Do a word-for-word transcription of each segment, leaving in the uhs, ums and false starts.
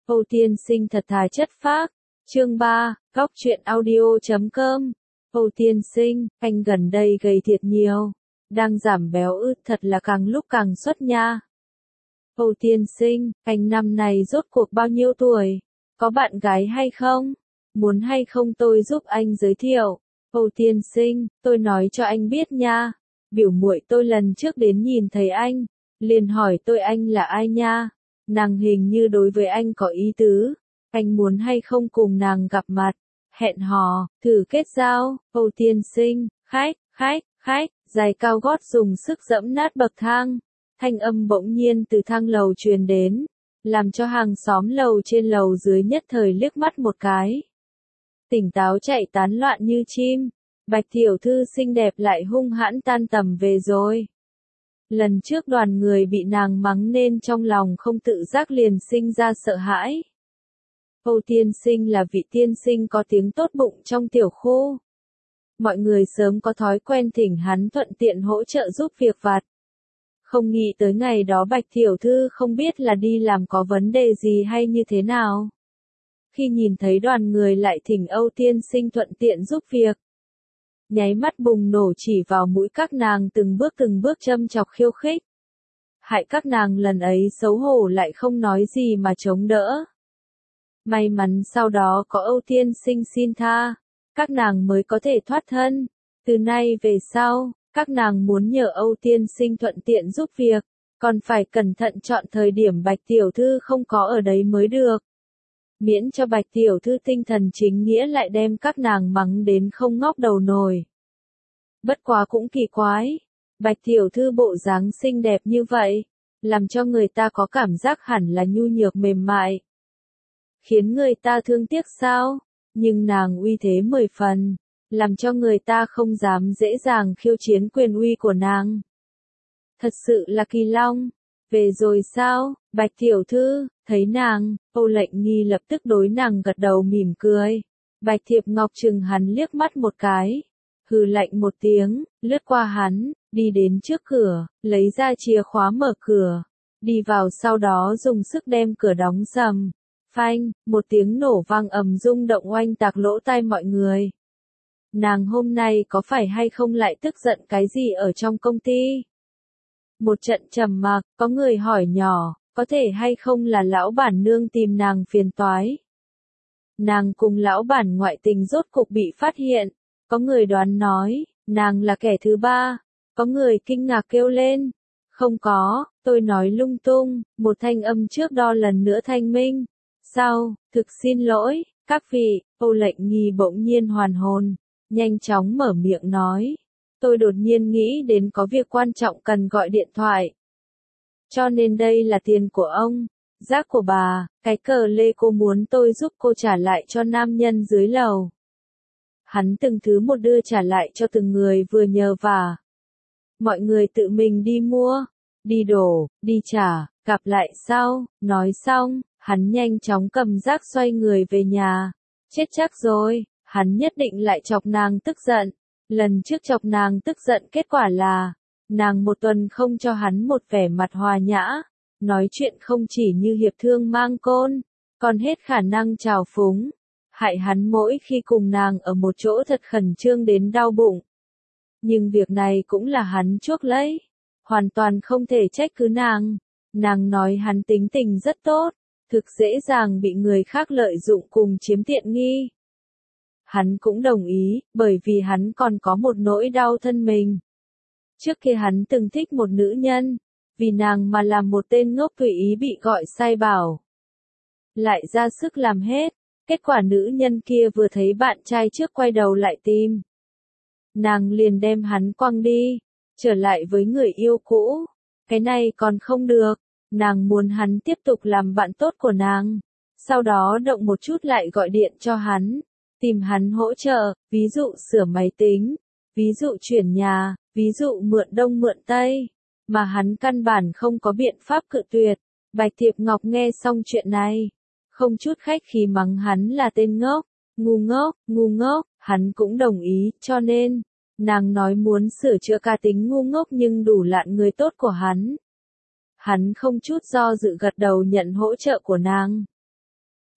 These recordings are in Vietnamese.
Âu Tiên Sinh thật thà chất phác. Chương ba, góc truyện audio chấm com. Âu Tiên Sinh, anh gần đây gầy thiệt nhiều. Đang giảm béo ư, thật là càng lúc càng xuất nha. Âu Tiên Sinh, anh năm này rốt cuộc bao nhiêu tuổi? Có bạn gái hay không? Muốn hay không tôi giúp anh giới thiệu? Âu Tiên Sinh, tôi nói cho anh biết nha. Biểu muội tôi lần trước đến nhìn thấy anh, liền hỏi tôi anh là ai nha. Nàng hình như đối với anh có ý tứ. Anh muốn hay không cùng nàng gặp mặt, hẹn hò, thử kết giao. Âu Tiên Sinh, khách, khách, khách, giày cao gót dùng sức dẫm nát bậc thang. Thanh âm bỗng nhiên từ thang lầu truyền đến, làm cho hàng xóm lầu trên lầu dưới nhất thời liếc mắt một cái. Tỉnh táo chạy tán loạn như chim, Bạch tiểu thư xinh đẹp lại hung hãn tan tầm về rồi. Lần trước đoàn người bị nàng mắng nên trong lòng không tự giác liền sinh ra sợ hãi. Âu Tiên Sinh là vị tiên sinh có tiếng tốt bụng trong tiểu khu. Mọi người sớm có thói quen thỉnh hắn thuận tiện hỗ trợ giúp việc vặt. Không nghĩ tới ngày đó Bạch tiểu thư không biết là đi làm có vấn đề gì hay như thế nào. Khi nhìn thấy đoàn người lại thỉnh Âu Tiên Sinh thuận tiện giúp việc, nháy mắt bùng nổ chỉ vào mũi các nàng từng bước từng bước châm chọc khiêu khích. Hại các nàng lần ấy xấu hổ lại không nói gì mà chống đỡ. May mắn sau đó có Âu Tiên Sinh xin tha, các nàng mới có thể thoát thân. Từ nay về sau, các nàng muốn nhờ Âu Tiên Sinh thuận tiện giúp việc, còn phải cẩn thận chọn thời điểm Bạch tiểu thư không có ở đấy mới được. Miễn cho Bạch tiểu thư tinh thần chính nghĩa lại đem các nàng mắng đến không ngóc đầu nổi. Bất quá cũng kỳ quái, Bạch tiểu thư bộ dáng xinh đẹp như vậy, làm cho người ta có cảm giác hẳn là nhu nhược mềm mại, khiến người ta thương tiếc sao, nhưng nàng uy thế mười phần, làm cho người ta không dám dễ dàng khiêu chiến quyền uy của nàng. Thật sự là kỳ long. Về rồi sao, Bạch tiểu thư? Thấy nàng, Âu Lệnh Nghi lập tức đối nàng gật đầu mỉm cười. Bạch Thiệp Ngọc chừng hắn liếc mắt một cái, hừ lạnh một tiếng, lướt qua hắn, đi đến trước cửa, lấy ra chìa khóa mở cửa, đi vào sau đó dùng sức đem cửa đóng sầm. Phanh, một tiếng nổ vang ầm rung động oanh tạc lỗ tai mọi người. Nàng hôm nay có phải hay không lại tức giận cái gì ở trong công ty? Một trận trầm mặc, có người hỏi nhỏ, có thể hay không là lão bản nương tìm nàng phiền toái. Nàng cùng lão bản ngoại tình rốt cục bị phát hiện, có người đoán nói, nàng là kẻ thứ ba, có người kinh ngạc kêu lên. Không có, tôi nói lung tung, một thanh âm trước đo lần nữa thanh minh. Sao, thực xin lỗi, các vị. Âu Lệnh Nghi bỗng nhiên hoàn hồn, nhanh chóng mở miệng nói. Tôi đột nhiên nghĩ đến có việc quan trọng cần gọi điện thoại. Cho nên đây là tiền của ông, rác của bà, cái cờ lê cô muốn tôi giúp cô trả lại cho nam nhân dưới lầu. Hắn từng thứ một đưa trả lại cho từng người vừa nhờ vả. Mọi người tự mình đi mua, đi đổ, đi trả, gặp lại sau. Nói xong, hắn nhanh chóng cầm rác xoay người về nhà. Chết chắc rồi, hắn nhất định lại chọc nàng tức giận. Lần trước chọc nàng tức giận kết quả là, nàng một tuần không cho hắn một vẻ mặt hòa nhã, nói chuyện không chỉ như hiệp thương mang côn, còn hết khả năng trào phúng, hại hắn mỗi khi cùng nàng ở một chỗ thật khẩn trương đến đau bụng. Nhưng việc này cũng là hắn chuốc lấy, hoàn toàn không thể trách cứ nàng, nàng nói hắn tính tình rất tốt, thực dễ dàng bị người khác lợi dụng cùng chiếm tiện nghi. Hắn cũng đồng ý, bởi vì hắn còn có một nỗi đau thân mình. Trước kia hắn từng thích một nữ nhân, vì nàng mà làm một tên ngốc tùy ý bị gọi sai bảo. Lại ra sức làm hết, kết quả nữ nhân kia vừa thấy bạn trai trước quay đầu lại tìm. Nàng liền đem hắn quăng đi, trở lại với người yêu cũ. Cái này còn không được, nàng muốn hắn tiếp tục làm bạn tốt của nàng. Sau đó động một chút lại gọi điện cho hắn, tìm hắn hỗ trợ, ví dụ sửa máy tính, ví dụ chuyển nhà, ví dụ mượn đông mượn tây, mà hắn căn bản không có biện pháp cự tuyệt. Bạch Thiệp Ngọc nghe xong chuyện này, không chút khách khí mắng hắn là tên ngốc, ngu ngốc, ngu ngốc, hắn cũng đồng ý, cho nên, nàng nói muốn sửa chữa cá tính ngu ngốc nhưng đủ lạn người tốt của hắn. Hắn không chút do dự gật đầu nhận hỗ trợ của nàng.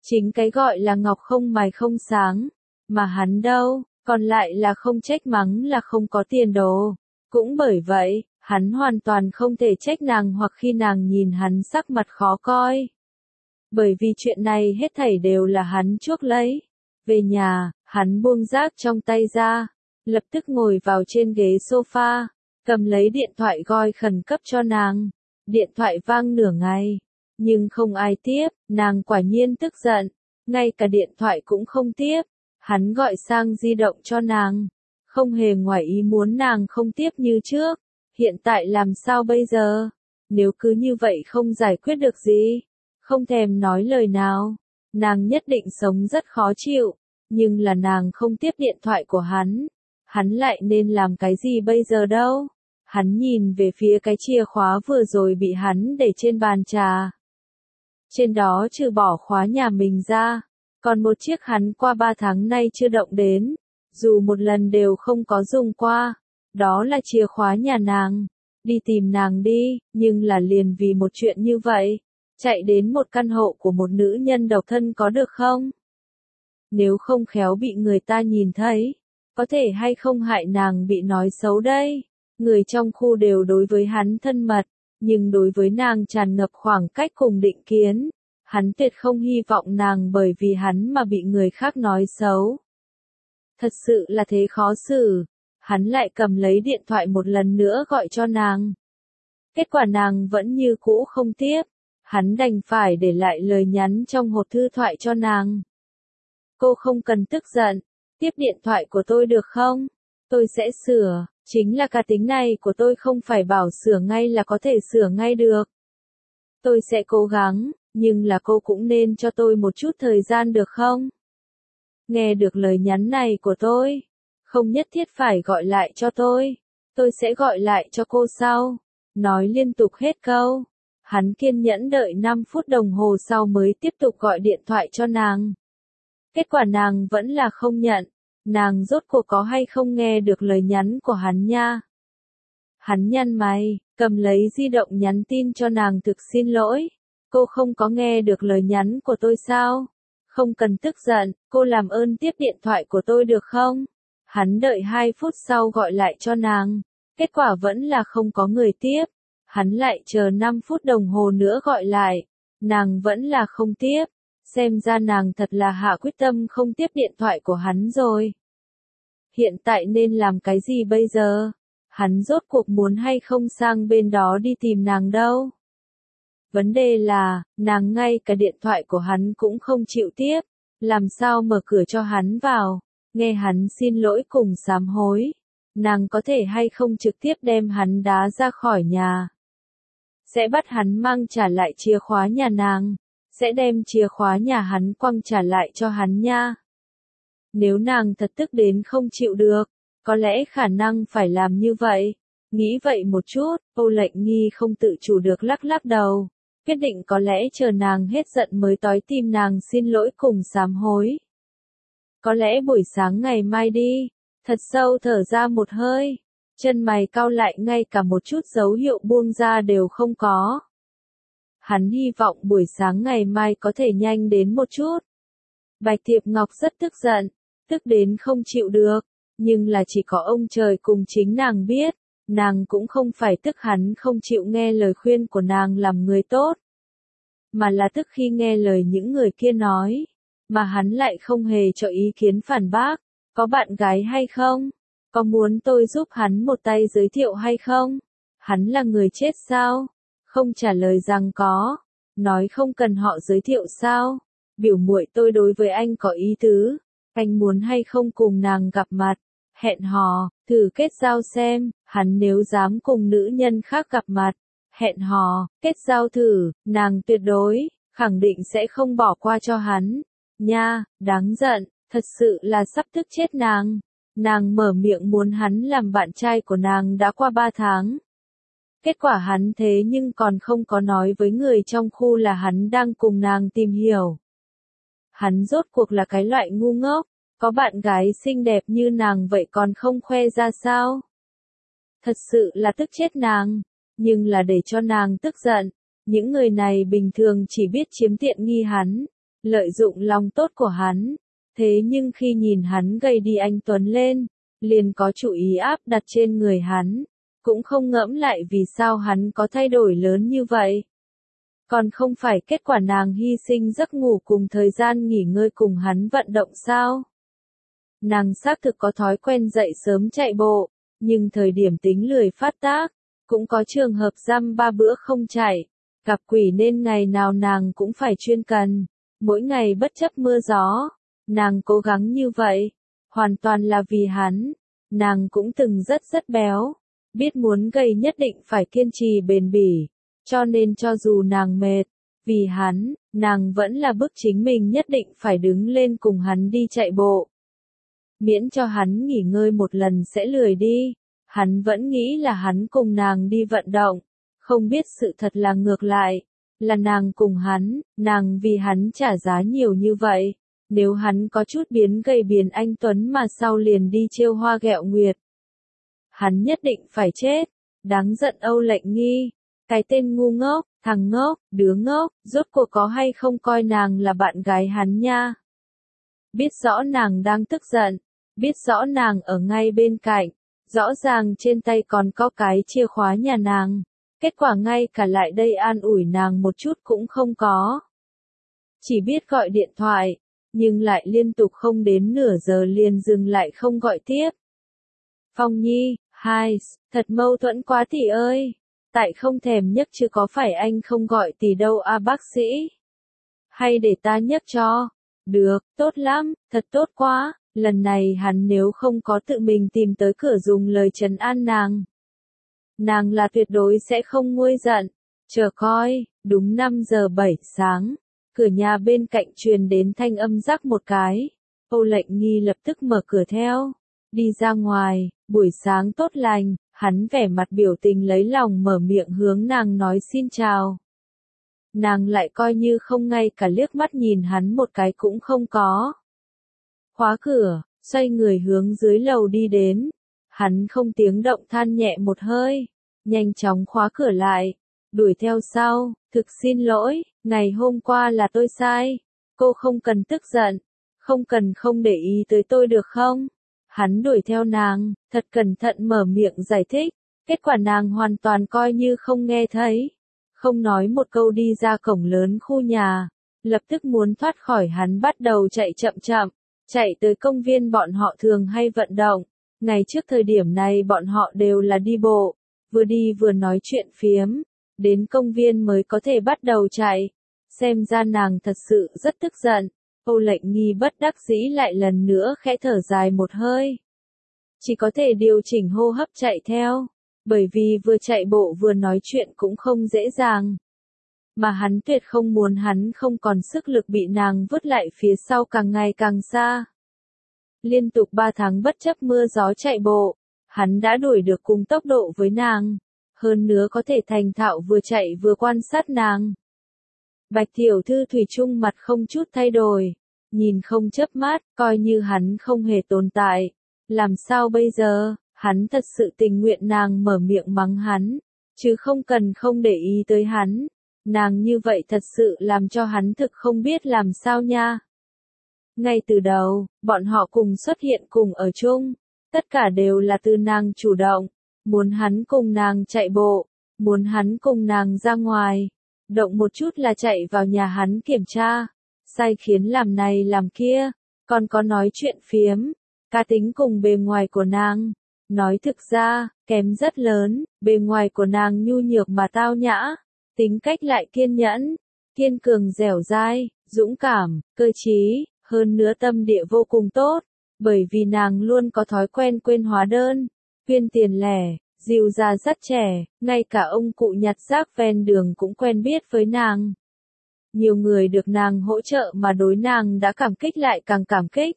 Chính cái gọi là ngọc không mài không sáng, mà hắn đâu, còn lại là không trách mắng là không có tiền đồ. Cũng bởi vậy, hắn hoàn toàn không thể trách nàng hoặc khi nàng nhìn hắn sắc mặt khó coi. Bởi vì chuyện này hết thảy đều là hắn chuốc lấy. Về nhà, hắn buông rác trong tay ra, lập tức ngồi vào trên ghế sofa, cầm lấy điện thoại gọi khẩn cấp cho nàng. Điện thoại vang nửa ngày, nhưng không ai tiếp, nàng quả nhiên tức giận, ngay cả điện thoại cũng không tiếp. Hắn gọi sang di động cho nàng, không hề ngoài ý muốn nàng không tiếp như trước. Hiện tại làm sao bây giờ? Nếu cứ như vậy không giải quyết được gì, không thèm nói lời nào, nàng nhất định sống rất khó chịu. Nhưng là nàng không tiếp điện thoại của hắn, hắn lại nên làm cái gì bây giờ đâu? Hắn nhìn về phía cái chìa khóa vừa rồi bị hắn để trên bàn trà. Trên đó trừ bỏ khóa nhà mình ra, còn một chiếc hắn qua ba tháng nay chưa động đến, dù một lần đều không có dùng qua. Đó là chìa khóa nhà nàng. Đi tìm nàng đi, nhưng là liền vì một chuyện như vậy, chạy đến một căn hộ của một nữ nhân độc thân có được không? Nếu không khéo bị người ta nhìn thấy, có thể hay không hại nàng bị nói xấu đây. Người trong khu đều đối với hắn thân mật, nhưng đối với nàng tràn ngập khoảng cách cùng định kiến. Hắn tuyệt không hy vọng nàng bởi vì hắn mà bị người khác nói xấu. Thật sự là thế khó xử. Hắn lại cầm lấy điện thoại một lần nữa gọi cho nàng. Kết quả nàng vẫn như cũ không tiếp. Hắn đành phải để lại lời nhắn trong hộp thư thoại cho nàng. Cô không cần tức giận, tiếp điện thoại của tôi được không? Tôi sẽ sửa, chính là cá tính này của tôi không phải bảo sửa ngay là có thể sửa ngay được. Tôi sẽ cố gắng, nhưng là cô cũng nên cho tôi một chút thời gian được không? Nghe được lời nhắn này của tôi, không nhất thiết phải gọi lại cho tôi, tôi sẽ gọi lại cho cô sau. Nói liên tục hết câu, hắn kiên nhẫn đợi năm phút đồng hồ sau mới tiếp tục gọi điện thoại cho nàng. Kết quả nàng vẫn là không nhận, nàng rốt cuộc có hay không nghe được lời nhắn của hắn nha. Hắn nhăn mày, cầm lấy di động nhắn tin cho nàng thực xin lỗi, cô không có nghe được lời nhắn của tôi sao? Không cần tức giận, cô làm ơn tiếp điện thoại của tôi được không? Hắn đợi hai phút sau gọi lại cho nàng, kết quả vẫn là không có người tiếp. Hắn lại chờ năm phút đồng hồ nữa gọi lại, nàng vẫn là không tiếp. Xem ra nàng thật là hạ quyết tâm không tiếp điện thoại của hắn rồi. Hiện tại nên làm cái gì bây giờ? Hắn rốt cuộc muốn hay không sang bên đó đi tìm nàng đâu? Vấn đề là, nàng ngay cả điện thoại của hắn cũng không chịu tiếp, làm sao mở cửa cho hắn vào, nghe hắn xin lỗi cùng sám hối. Nàng có thể hay không trực tiếp đem hắn đá ra khỏi nhà. Sẽ bắt hắn mang trả lại chìa khóa nhà nàng. Sẽ đem chìa khóa nhà hắn quăng trả lại cho hắn nha. Nếu nàng thật tức đến không chịu được, có lẽ khả năng phải làm như vậy. Nghĩ vậy một chút, Âu Lệnh Nghi không tự chủ được lắc lắc đầu. Quyết định có lẽ chờ nàng hết giận mới tới tìm nàng xin lỗi cùng sám hối. Có lẽ buổi sáng ngày mai đi. Thật sâu thở ra một hơi. Chân mày cau lại ngay cả một chút dấu hiệu buông ra đều không có. Hắn hy vọng buổi sáng ngày mai có thể nhanh đến một chút. Bạch Tiệp Ngọc rất tức giận, tức đến không chịu được, nhưng là chỉ có ông trời cùng chính nàng biết, nàng cũng không phải tức hắn không chịu nghe lời khuyên của nàng làm người tốt, mà là tức khi nghe lời những người kia nói, mà hắn lại không hề cho ý kiến phản bác. Có bạn gái hay không? Có muốn tôi giúp hắn một tay giới thiệu hay không? Hắn là người chết sao? Không trả lời rằng có, nói không cần họ giới thiệu sao? Biểu muội tôi đối với anh có ý tứ, anh muốn hay không cùng nàng gặp mặt, hẹn hò, thử kết giao xem, hắn nếu dám cùng nữ nhân khác gặp mặt, hẹn hò, kết giao thử, nàng tuyệt đối, khẳng định sẽ không bỏ qua cho hắn. Nha, đáng giận, thật sự là sắp tức chết nàng. Nàng mở miệng muốn hắn làm bạn trai của nàng đã qua ba tháng. Kết quả hắn thế nhưng còn không có nói với người trong khu là hắn đang cùng nàng tìm hiểu. Hắn rốt cuộc là cái loại ngu ngốc, có bạn gái xinh đẹp như nàng vậy còn không khoe ra sao? Thật sự là tức chết nàng, nhưng là để cho nàng tức giận, những người này bình thường chỉ biết chiếm tiện nghi hắn, lợi dụng lòng tốt của hắn. Thế nhưng khi nhìn hắn gầy đi anh tuấn lên, liền có chủ ý áp đặt trên người hắn, cũng không ngẫm lại vì sao hắn có thay đổi lớn như vậy. Còn không phải kết quả nàng hy sinh giấc ngủ cùng thời gian nghỉ ngơi cùng hắn vận động sao? Nàng xác thực có thói quen dậy sớm chạy bộ, nhưng thời điểm tính lười phát tác, cũng có trường hợp dăm ba bữa không chạy, gặp quỷ nên ngày nào nàng cũng phải chuyên cần, mỗi ngày bất chấp mưa gió, nàng cố gắng như vậy, hoàn toàn là vì hắn, nàng cũng từng rất rất béo, biết muốn gầy nhất định phải kiên trì bền bỉ, cho nên cho dù nàng mệt, vì hắn, nàng vẫn là bức chính mình nhất định phải đứng lên cùng hắn đi chạy bộ. Miễn cho hắn nghỉ ngơi một lần sẽ lười đi, hắn vẫn nghĩ là hắn cùng nàng đi vận động, không biết sự thật là ngược lại, là nàng cùng hắn, nàng vì hắn trả giá nhiều như vậy, nếu hắn có chút biến gầy biến anh Tuấn mà sau liền đi trêu hoa ghẹo nguyệt. Hắn nhất định phải chết, đáng giận Âu Lệnh Nghi, cái tên ngu ngốc, thằng ngốc, đứa ngốc, rốt cuộc có hay không coi nàng là bạn gái hắn nha. Biết rõ nàng đang tức giận, biết rõ nàng ở ngay bên cạnh, rõ ràng trên tay còn có cái chìa khóa nhà nàng, kết quả ngay cả lại đây an ủi nàng một chút cũng không có. Chỉ biết gọi điện thoại, nhưng lại liên tục không đến nửa giờ liền dừng lại không gọi tiếp. Phong Nhi, hai, thật mâu thuẫn quá tỷ ơi, tại không thèm nhấc chứ có phải anh không gọi tỷ đâu à bác sĩ? Hay để ta nhấc cho? Được, tốt lắm, thật tốt quá. Lần này hắn nếu không có tự mình tìm tới cửa dùng lời trấn an nàng. Nàng là tuyệt đối sẽ không nguôi giận. Chờ coi, đúng năm giờ bảy sáng, cửa nhà bên cạnh truyền đến thanh âm rắc một cái. Âu Lệnh Nghi lập tức mở cửa theo. Đi ra ngoài, buổi sáng tốt lành, hắn vẻ mặt biểu tình lấy lòng mở miệng hướng nàng nói xin chào. Nàng lại coi như không ngay cả liếc mắt nhìn hắn một cái cũng không có. Khóa cửa, xoay người hướng dưới lầu đi đến. Hắn không tiếng động than nhẹ một hơi, nhanh chóng khóa cửa lại, đuổi theo sau, thực xin lỗi, ngày hôm qua là tôi sai, cô không cần tức giận, không cần không để ý tới tôi được không? Hắn đuổi theo nàng, thật cẩn thận mở miệng giải thích, kết quả nàng hoàn toàn coi như không nghe thấy, không nói một câu đi ra cổng lớn khu nhà, lập tức muốn thoát khỏi hắn bắt đầu chạy chậm chậm. Chạy tới công viên bọn họ thường hay vận động, ngày trước thời điểm này bọn họ đều là đi bộ, vừa đi vừa nói chuyện phiếm, đến công viên mới có thể bắt đầu chạy, xem ra nàng thật sự rất tức giận, Âu Lệnh Nghi bất đắc dĩ lại lần nữa khẽ thở dài một hơi. Chỉ có thể điều chỉnh hô hấp chạy theo, bởi vì vừa chạy bộ vừa nói chuyện cũng không dễ dàng. Mà hắn tuyệt không muốn hắn không còn sức lực bị nàng vứt lại phía sau càng ngày càng xa. Liên tục ba tháng bất chấp mưa gió chạy bộ, hắn đã đuổi được cùng tốc độ với nàng, hơn nữa có thể thành thạo vừa chạy vừa quan sát nàng. Bạch tiểu thư thủy chung mặt không chút thay đổi, nhìn không chớp mắt, coi như hắn không hề tồn tại. Làm sao bây giờ, hắn thật sự tình nguyện nàng mở miệng mắng hắn, chứ không cần không để ý tới hắn. Nàng như vậy thật sự làm cho hắn thực không biết làm sao nha. Ngay từ đầu, bọn họ cùng xuất hiện cùng ở chung, tất cả đều là từ nàng chủ động, muốn hắn cùng nàng chạy bộ, muốn hắn cùng nàng ra ngoài, động một chút là chạy vào nhà hắn kiểm tra, sai khiến làm này làm kia, còn có nói chuyện phiếm, cá tính cùng bề ngoài của nàng. Nói thực ra, kém rất lớn, bề ngoài của nàng nhu nhược mà tao nhã, tính cách lại kiên nhẫn, kiên cường dẻo dai, dũng cảm, cơ trí, hơn nữa tâm địa vô cùng tốt, bởi vì nàng luôn có thói quen quên hóa đơn, quyên tiền lẻ, dìu già dắt trẻ, ngay cả ông cụ nhặt rác ven đường cũng quen biết với nàng. Nhiều người được nàng hỗ trợ mà đối nàng đã cảm kích lại càng cảm kích.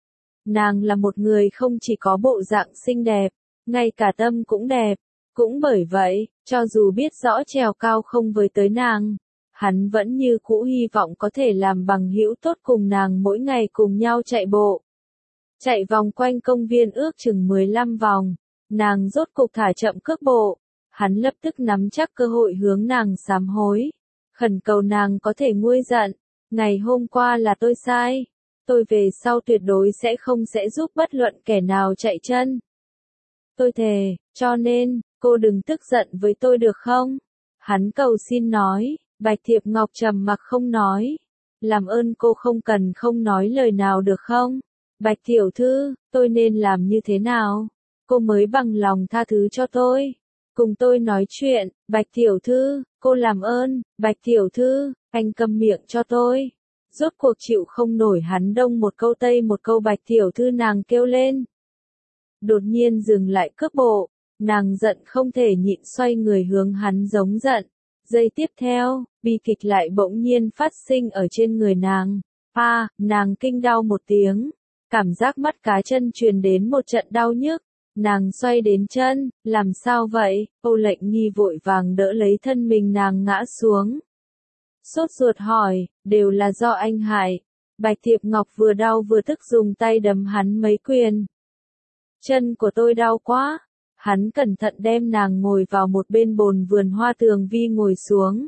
Nàng là một người không chỉ có bộ dạng xinh đẹp, ngay cả tâm cũng đẹp, cũng bởi vậy, cho dù biết rõ trèo cao không với tới nàng, hắn vẫn như cũ hy vọng có thể làm bằng hữu tốt cùng nàng mỗi ngày cùng nhau chạy bộ. Chạy vòng quanh công viên ước chừng mười lăm vòng, nàng rốt cục thả chậm cước bộ, hắn lập tức nắm chắc cơ hội hướng nàng sám hối, khẩn cầu nàng có thể nguôi giận, Ngày hôm qua là tôi sai. Tôi về sau tuyệt đối sẽ không sẽ giúp bất luận kẻ nào chạy chân. Tôi thề, cho nên, cô đừng tức giận với tôi được không? Hắn cầu xin nói, Bạch Thiệp Ngọc trầm mặc không nói. Làm ơn cô không cần không nói lời nào được không? Bạch tiểu thư, tôi nên làm như thế nào? Cô mới bằng lòng tha thứ cho tôi. Cùng tôi nói chuyện, Bạch tiểu thư, cô làm ơn, Bạch tiểu thư, anh câm miệng cho tôi. Rốt cuộc chịu không nổi hắn đông một câu tây một câu Bạch tiểu thư nàng kêu lên. Đột nhiên dừng lại cước bộ, nàng giận không thể nhịn xoay người hướng hắn giống giận. Giây tiếp theo, bi kịch lại bỗng nhiên phát sinh ở trên người nàng. A, à, nàng kinh đau một tiếng, cảm giác mắt cá chân truyền đến một trận đau nhức. Nàng xoay đến chân, làm sao vậy? Âu Lệnh Nghi vội vàng đỡ lấy thân mình nàng ngã xuống. Sốt ruột hỏi, đều là do anh hại. Bạch Thiệp Ngọc vừa đau vừa tức dùng tay đấm hắn mấy quyền. Chân của tôi đau quá. Hắn cẩn thận đem nàng ngồi vào một bên bồn vườn hoa tường vi ngồi xuống.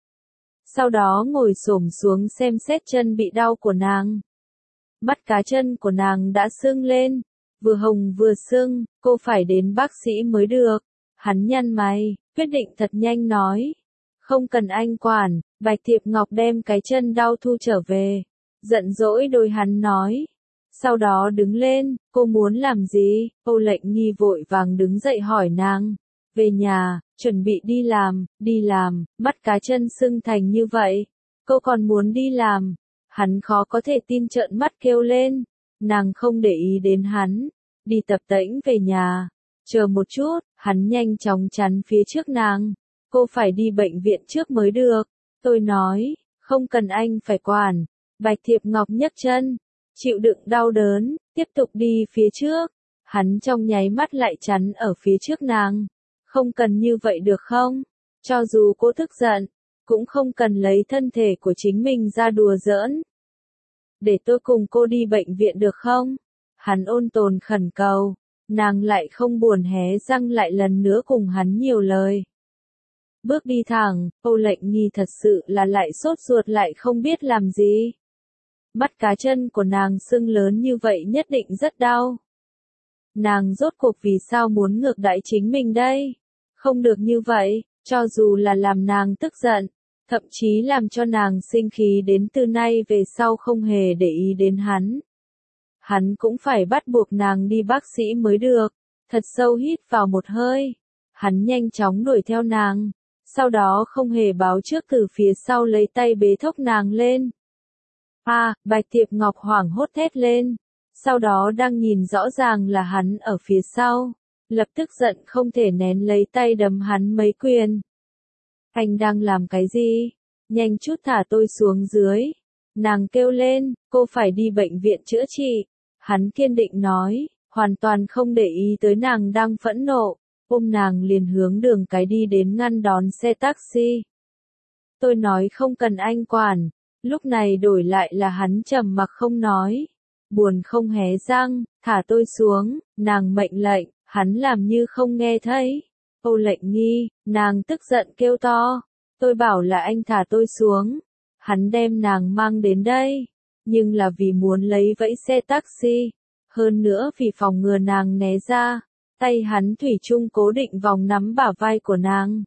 Sau đó ngồi xổm xuống xem xét chân bị đau của nàng. Mắt cá chân của nàng đã sưng lên, vừa hồng vừa sưng, cô phải đến bác sĩ mới được. Hắn nhăn mày, quyết định thật nhanh nói. Không cần anh quản, Bạch Thiệp Ngọc đem cái chân đau thu trở về. Giận dỗi đôi hắn nói. Sau đó đứng lên, cô muốn làm gì? Âu Lệnh Nghi vội vàng đứng dậy hỏi nàng. Về nhà, chuẩn bị đi làm, đi làm, mắt cá chân sưng thành như vậy. Cô còn muốn đi làm. Hắn khó có thể tin trợn mắt kêu lên. Nàng không để ý đến hắn. Đi tập tễnh về nhà. Chờ một chút, hắn nhanh chóng chắn phía trước nàng. Cô phải đi bệnh viện trước mới được. Tôi nói, không cần anh phải quản. Bạch Thiệp Ngọc nhấc chân. Chịu đựng đau đớn, tiếp tục đi phía trước. Hắn trong nháy mắt lại chắn ở phía trước nàng. Không cần như vậy được không? Cho dù cô tức giận, cũng không cần lấy thân thể của chính mình ra đùa giỡn. Để tôi cùng cô đi bệnh viện được không? Hắn ôn tồn khẩn cầu. Nàng lại không buồn hé răng lại lần nữa cùng hắn nhiều lời. Bước đi thẳng, Âu Lệnh Nghi thật sự là lại sốt ruột lại không biết làm gì. Mắt cá chân của nàng sưng lớn như vậy nhất định rất đau. Nàng rốt cuộc vì sao muốn ngược đãi chính mình đây? Không được như vậy, cho dù là làm nàng tức giận, thậm chí làm cho nàng sinh khí đến từ nay về sau không hề để ý đến hắn. Hắn cũng phải bắt buộc nàng đi bác sĩ mới được. Thật sâu hít vào một hơi. Hắn nhanh chóng đuổi theo nàng. Sau đó không hề báo trước từ phía sau lấy tay bế thốc nàng lên. A, à, Bạch Thiệp Ngọc hoảng hốt thét lên. Sau đó đang nhìn rõ ràng là hắn ở phía sau. Lập tức giận không thể nén lấy tay đấm hắn mấy quyền. Anh đang làm cái gì? Nhanh chút thả tôi xuống dưới. Nàng kêu lên, cô phải đi bệnh viện chữa trị. Hắn kiên định nói, hoàn toàn không để ý tới nàng đang phẫn nộ. Ôm nàng liền hướng đường cái đi đến ngăn đón xe taxi. Tôi nói không cần anh quản. Lúc này đổi lại là hắn trầm mặc không nói. Buồn không hé răng, thả tôi xuống, nàng mệnh lệnh, hắn làm như không nghe thấy. Âu Lệnh Nghi, nàng tức giận kêu to. Tôi bảo là anh thả tôi xuống. Hắn đem nàng mang đến đây. Nhưng là vì muốn lấy vẫy xe taxi. Hơn nữa vì phòng ngừa nàng né ra. Tay hắn thủy chung cố định vòng nắm bả vai của nàng.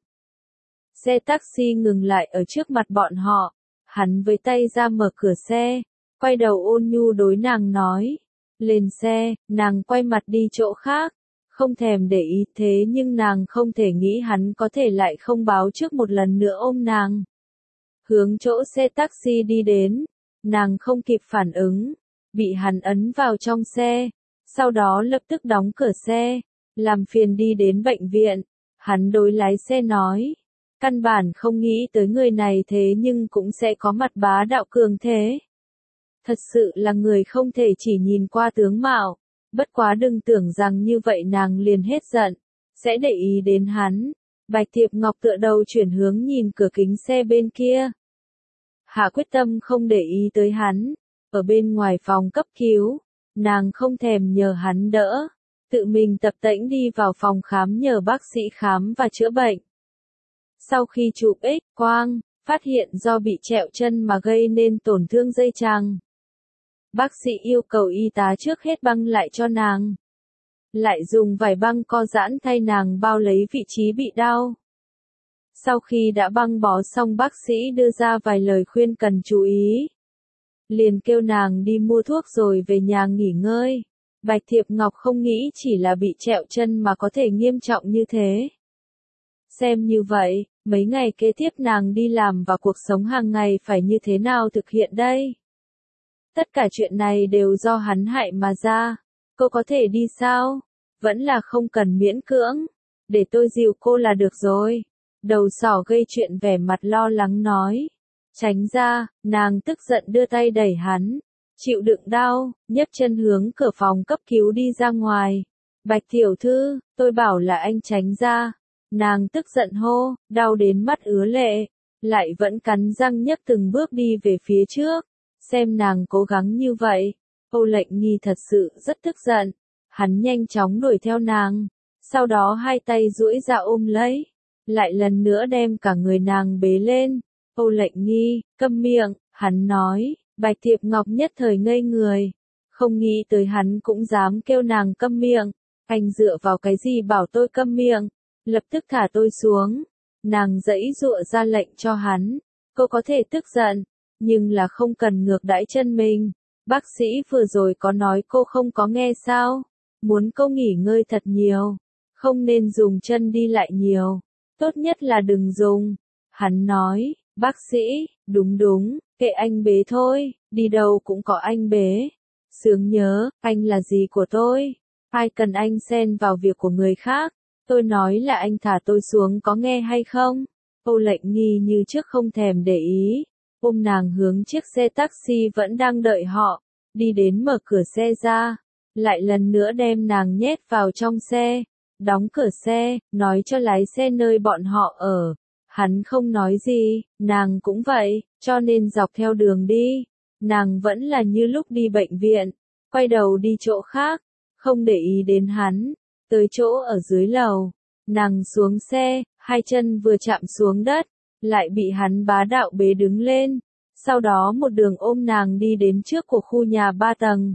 Xe taxi ngừng lại ở trước mặt bọn họ. Hắn với tay ra mở cửa xe. Quay đầu ôn nhu đối nàng nói. Lên xe, nàng quay mặt đi chỗ khác. Không thèm để ý thế nhưng nàng không thể nghĩ hắn có thể lại không báo trước một lần nữa ôm nàng. Hướng chỗ xe taxi đi đến. Nàng không kịp phản ứng. Bị hắn ấn vào trong xe. Sau đó lập tức đóng cửa xe. Làm phiền đi đến bệnh viện. Hắn đối lái xe nói. Căn bản không nghĩ tới người này thế nhưng cũng sẽ có mặt bá đạo cường thế. Thật sự là người không thể chỉ nhìn qua tướng mạo. Bất quá đừng tưởng rằng như vậy nàng liền hết giận. Sẽ để ý đến hắn. Bạch Thiệp Ngọc tựa đầu chuyển hướng nhìn cửa kính xe bên kia. Hạ quyết tâm không để ý tới hắn. Ở bên ngoài phòng cấp cứu. Nàng không thèm nhờ hắn đỡ. Tự mình tập tễnh đi vào phòng khám nhờ bác sĩ khám và chữa bệnh. Sau khi chụp X quang, phát hiện do bị trẹo chân mà gây nên tổn thương dây chằng. Bác sĩ yêu cầu y tá trước hết băng lại cho nàng. Lại dùng vải băng co giãn thay nàng bao lấy vị trí bị đau. Sau khi đã băng bó xong, bác sĩ đưa ra vài lời khuyên cần chú ý. Liền kêu nàng đi mua thuốc rồi về nhà nghỉ ngơi. Bạch Thiệp Ngọc không nghĩ chỉ là bị trẹo chân mà có thể nghiêm trọng như thế. Xem như vậy, mấy ngày kế tiếp nàng đi làm và cuộc sống hàng ngày phải như thế nào thực hiện đây? Tất cả chuyện này đều do hắn hại mà ra. Cô có thể đi sao? Vẫn là không cần miễn cưỡng. Để tôi dìu cô là được rồi. Đầu sỏ gây chuyện vẻ mặt lo lắng nói. Tránh ra, nàng tức giận đưa tay đẩy hắn. Chịu đựng đau, nhấc chân hướng cửa phòng cấp cứu đi ra ngoài. Bạch tiểu thư, tôi bảo là anh tránh ra. Nàng tức giận hô, đau đến mắt ứa lệ. Lại vẫn cắn răng nhấc từng bước đi về phía trước. Xem nàng cố gắng như vậy. Âu Lệnh Nghi thật sự rất tức giận. Hắn nhanh chóng đuổi theo nàng. Sau đó hai tay duỗi ra ôm lấy. Lại lần nữa đem cả người nàng bế lên. Âu Lệnh Nghi, câm miệng, hắn nói. Bạch Thiệp Ngọc nhất thời ngây người. Không nghĩ tới hắn cũng dám kêu nàng câm miệng. Anh dựa vào cái gì bảo tôi câm miệng? Lập tức thả tôi xuống. Nàng giãy giụa ra lệnh cho hắn. Cô có thể tức giận, nhưng là không cần ngược đãi chân mình. Bác sĩ vừa rồi có nói cô không có nghe sao? Muốn cô nghỉ ngơi thật nhiều. Không nên dùng chân đi lại nhiều. Tốt nhất là đừng dùng. Hắn nói, bác sĩ, đúng đúng, kệ anh bế thôi, đi đâu cũng có anh bế. Sướng nhớ, anh là gì của tôi? Ai cần anh xen vào việc của người khác? Tôi nói là anh thả tôi xuống, có nghe hay không? Âu Lệnh Nghi như trước không thèm để ý. Ôm nàng hướng chiếc xe taxi vẫn đang đợi họ. Đi đến mở cửa xe ra. Lại lần nữa đem nàng nhét vào trong xe. Đóng cửa xe, nói cho lái xe nơi bọn họ ở. Hắn không nói gì, nàng cũng vậy, cho nên dọc theo đường đi. Nàng vẫn là như lúc đi bệnh viện. Quay đầu đi chỗ khác. Không để ý đến hắn. Tới chỗ ở dưới lầu. Nàng xuống xe, hai chân vừa chạm xuống đất. Lại bị hắn bá đạo bế đứng lên. Sau đó một đường ôm nàng đi đến trước của khu nhà ba tầng.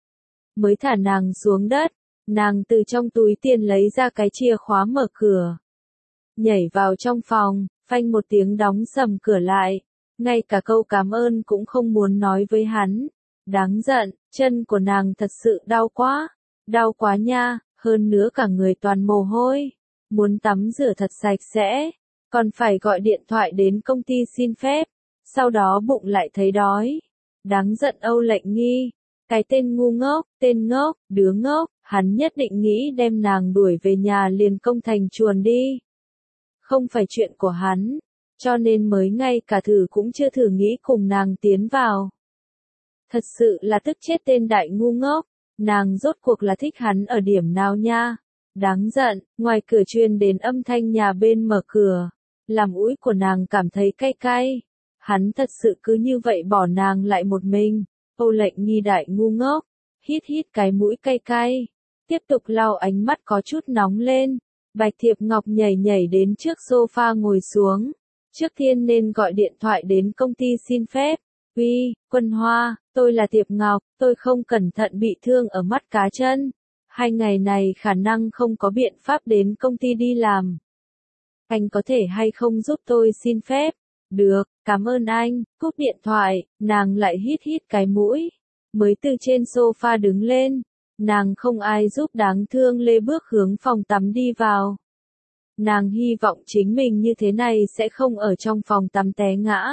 Mới thả nàng xuống đất. Nàng từ trong túi tiền lấy ra cái chìa khóa mở cửa. Nhảy vào trong phòng, phanh một tiếng đóng sầm cửa lại. Ngay cả câu cảm ơn cũng không muốn nói với hắn. Đáng giận, chân của nàng thật sự đau quá. Đau quá nha, hơn nữa cả người toàn mồ hôi. Muốn tắm rửa thật sạch sẽ. Còn phải gọi điện thoại đến công ty xin phép. Sau đó bụng lại thấy đói. Đáng giận Âu Lệnh Nghi. Cái tên ngu ngốc, tên ngốc, đứa ngốc. Hắn nhất định nghĩ đem nàng đuổi về nhà liền công thành chuồn đi. Không phải chuyện của hắn. Cho nên mới ngay cả thử cũng chưa thử nghĩ cùng nàng tiến vào. Thật sự là tức chết tên đại ngu ngốc. Nàng rốt cuộc là thích hắn ở điểm nào nha. Đáng giận, ngoài cửa truyền đến âm thanh nhà bên mở cửa. Làm mũi của nàng cảm thấy cay cay. Hắn thật sự cứ như vậy bỏ nàng lại một mình. Âu Lệnh Nghi đại ngu ngốc. Hít hít cái mũi cay cay. Tiếp tục lau ánh mắt có chút nóng lên. Bạch Thiệp Ngọc nhảy nhảy đến trước sofa ngồi xuống. Trước tiên nên gọi điện thoại đến công ty xin phép. Uy, Quân Hoa, tôi là Thiệp Ngọc, tôi không cẩn thận bị thương ở mắt cá chân. Hai ngày này khả năng không có biện pháp đến công ty đi làm. Anh có thể hay không giúp tôi xin phép? Được, cảm ơn anh. Cúp điện thoại, nàng lại hít hít cái mũi. Mới từ trên sofa đứng lên. Nàng không ai giúp đáng thương lê bước hướng phòng tắm đi vào. Nàng hy vọng chính mình như thế này sẽ không ở trong phòng tắm té ngã.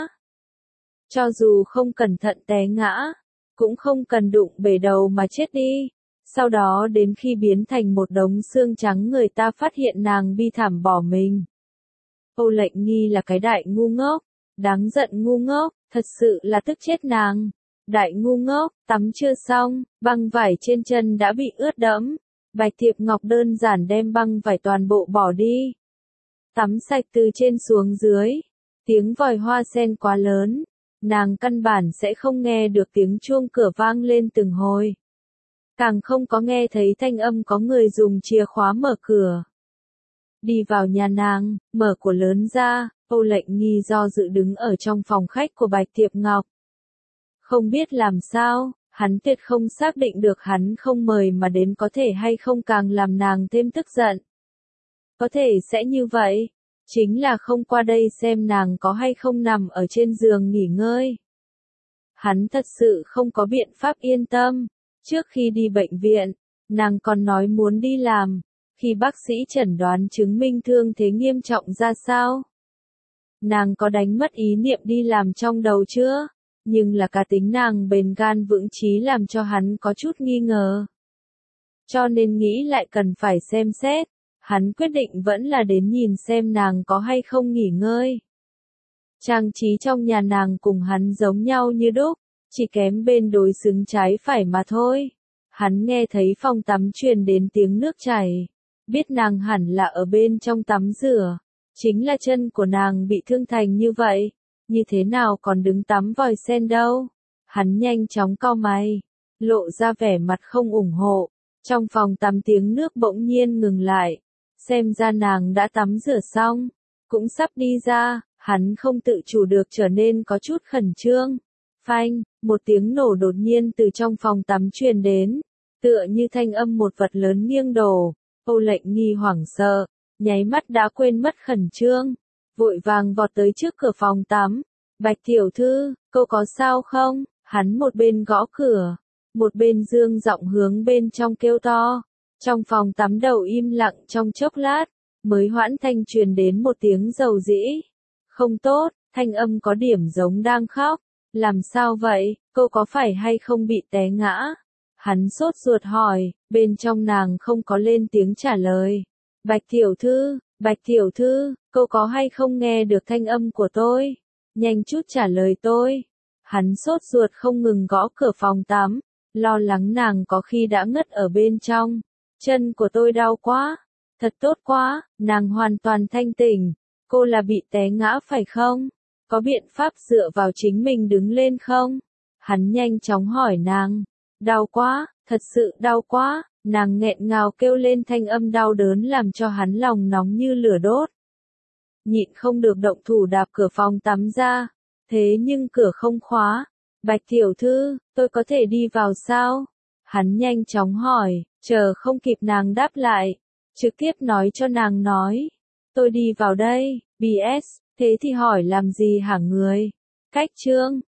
Cho dù không cẩn thận té ngã, cũng không cần đụng bể đầu mà chết đi. Sau đó đến khi biến thành một đống xương trắng người ta phát hiện nàng bi thảm bỏ mình. Âu Lệnh Nghi là cái đại ngu ngốc, đáng giận ngu ngốc, thật sự là tức chết nàng. Đại ngu ngốc, tắm chưa xong, băng vải trên chân đã bị ướt đẫm. Bạch Thiệp Ngọc đơn giản đem băng vải toàn bộ bỏ đi. Tắm sạch từ trên xuống dưới. Tiếng vòi hoa sen quá lớn. Nàng căn bản sẽ không nghe được tiếng chuông cửa vang lên từng hồi. Càng không có nghe thấy thanh âm có người dùng chìa khóa mở cửa. Đi vào nhà nàng, mở của lớn ra, Âu Lệnh Nghi do dự đứng ở trong phòng khách của Bạch Tiệp Ngọc. Không biết làm sao, hắn tuyệt không xác định được hắn không mời mà đến có thể hay không càng làm nàng thêm tức giận. Có thể sẽ như vậy, chính là không qua đây xem nàng có hay không nằm ở trên giường nghỉ ngơi. Hắn thật sự không có biện pháp yên tâm, trước khi đi bệnh viện, nàng còn nói muốn đi làm, khi bác sĩ chẩn đoán chứng minh thương thế nghiêm trọng ra sao. Nàng có đánh mất ý niệm đi làm trong đầu chưa? Nhưng là cá tính nàng bền gan vững chí làm cho hắn có chút nghi ngờ. Cho nên nghĩ lại cần phải xem xét, hắn quyết định vẫn là đến nhìn xem nàng có hay không nghỉ ngơi. Trang trí trong nhà nàng cùng hắn giống nhau như đúc, chỉ kém bên đối xứng trái phải mà thôi. Hắn nghe thấy phòng tắm truyền đến tiếng nước chảy, biết nàng hẳn là ở bên trong tắm rửa, chính là chân của nàng bị thương thành như vậy, như thế nào còn đứng tắm vòi sen đâu. Hắn nhanh chóng cau mày, lộ ra vẻ mặt không ủng hộ, trong phòng tắm tiếng nước bỗng nhiên ngừng lại, xem ra nàng đã tắm rửa xong, cũng sắp đi ra, hắn không tự chủ được trở nên có chút khẩn trương. Phanh, một tiếng nổ đột nhiên từ trong phòng tắm truyền đến, tựa như thanh âm một vật lớn nghiêng đổ. Âu Lệnh Nghi hoảng sợ, nháy mắt đã quên mất khẩn trương, vội vàng vọt tới trước cửa phòng tắm. Bạch tiểu thư, cô có sao không? Hắn một bên gõ cửa, một bên dương giọng hướng bên trong kêu to. Trong phòng tắm đầu im lặng trong chốc lát, mới hoãn thanh truyền đến một tiếng dầu dĩ. Không tốt, thanh âm có điểm giống đang khóc. Làm sao vậy, cô có phải hay không bị té ngã? Hắn sốt ruột hỏi, bên trong nàng không có lên tiếng trả lời. Bạch tiểu thư, Bạch tiểu thư, cô có hay không nghe được thanh âm của tôi? Nhanh chút trả lời tôi. Hắn sốt ruột không ngừng gõ cửa phòng tắm, lo lắng nàng có khi đã ngất ở bên trong. Chân của tôi đau quá, thật tốt quá, nàng hoàn toàn thanh tỉnh. Cô là bị té ngã phải không? Có biện pháp dựa vào chính mình đứng lên không? Hắn nhanh chóng hỏi nàng. Đau quá, thật sự đau quá, nàng nghẹn ngào kêu lên thanh âm đau đớn làm cho hắn lòng nóng như lửa đốt. Nhịn không được động thủ đạp cửa phòng tắm ra, thế nhưng cửa không khóa. Bạch tiểu thư, tôi có thể đi vào sao? Hắn nhanh chóng hỏi, chờ không kịp nàng đáp lại, trực tiếp nói cho nàng nói. Tôi đi vào đây, bê ét, thế thì hỏi làm gì hả người? Cách chương,